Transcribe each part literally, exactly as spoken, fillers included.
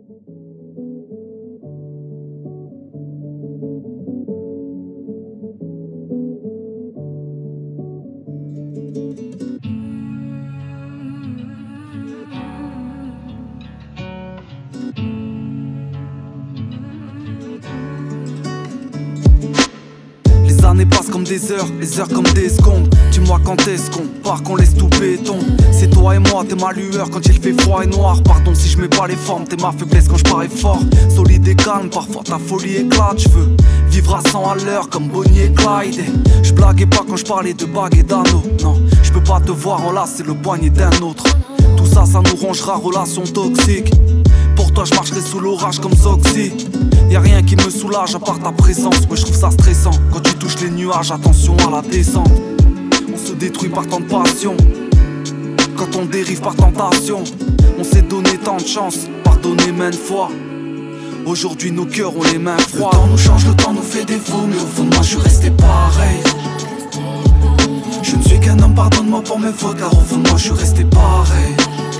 Les années passent comme des heures, les heures comme des secondes. Dis-moi quand est-ce qu'on part, qu'on laisse tout béton. C'est toi et moi, t'es ma lueur quand il fait froid et noir. Pardon si je mets pas les formes, t'es ma faiblesse quand je parais fort. Solide et calme, parfois ta folie éclate. Je veux vivre à cent à l'heure comme Bonnie et Clyde. Je blaguais pas quand je parlais de bagues et d'anneaux. Non, je peux pas te voir enlacer le poignet d'un autre. Tout ça, ça nous rongera, relation toxique. Pour toi je marcherai sous l'orage comme Zoxy. Y'a rien qui me soulage à part ta présence. Ouais, je trouve ça stressant quand tu touches les nuages, attention à la descente. On se détruit par tant de passion. Quand on dérive par tentation. On s'est donné tant de chance, pardonné maintes fois. Aujourd'hui nos cœurs ont les mains froides. Le temps nous change, le temps nous fait défaut. Mais au fond de moi je suis resté pareil. Je ne suis qu'un homme, pardonne-moi pour mes fautes. Car au fond de moi je suis resté pareil.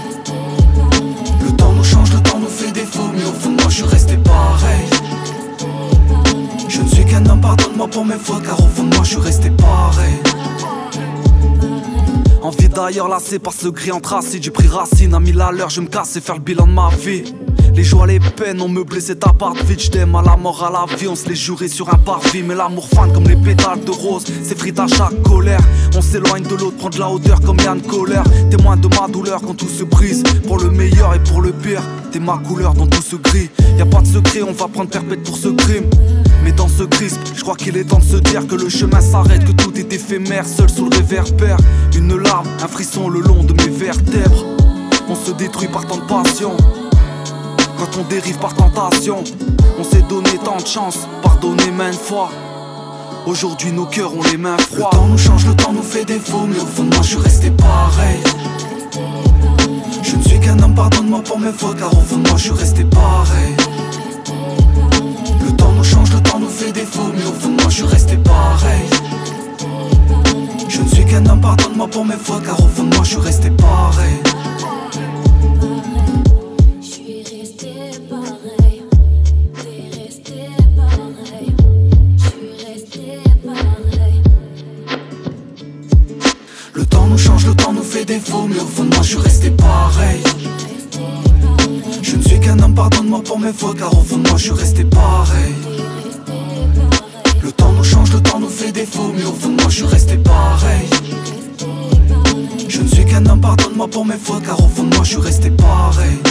Le temps nous change, le temps nous fait défaut. Mais au fond de moi je suis resté pareil. Je ne suis qu'un homme, pardonne-moi pour mes fautes. Car au fond de moi je suis resté pareil. Envie d'ailleurs lassé par ce gris entracé. J'ai pris racine à mille à l'heure, je me casse et faire le bilan de ma vie. Les joies, les peines ont meublé cet appart vide. J't'aime à la mort, à la vie, on se les jurait sur un parvis. Mais l'amour fan comme les pétales de rose s'effrite à chaque colère. On s'éloigne de l'autre, prend de la hauteur comme Yann Colère. Témoin de ma douleur quand tout se brise. Pour le meilleur et pour le pire, t'es ma couleur dans tout ce gris. Y'a pas de secret, on va prendre perpète pour ce crime. Mais dans ce crisp, je crois qu'il est temps de se dire que le chemin s'arrête, que tout est éphémère, seul sous le réverbère. Une larme, un frisson le long de mes vertèbres. On se détruit par tant de passion. Quand on dérive par tentation. On s'est donné tant de chance, pardonné maintes fois. Aujourd'hui nos cœurs ont les mains froides. Le temps nous change, le temps nous fait défaut. Mais au fond de moi je suis resté pareil. Je ne suis qu'un homme, pardonne-moi pour mes fautes. Car au fond de moi je suis resté pareil. Le temps nous change, le temps nous fait défaut. Mais au fond de moi je suis resté pareil. Je ne suis qu'un homme, pardonne-moi pour mes fautes. Car au fond de moi je suis resté pareil. Le temps nous change, le temps nous fait défaut. Mais au fond de moi je suis resté pareil. Je ne suis qu'un homme, pardonne-moi pour mes fautes. Car au fond de moi je suis resté pareil. Le temps nous change, le temps nous fait défaut. Mais au fond de moi je suis resté pareil. Je ne suis qu'un homme, pardonne-moi pour mes fautes. Car au fond de moi je suis resté pareil.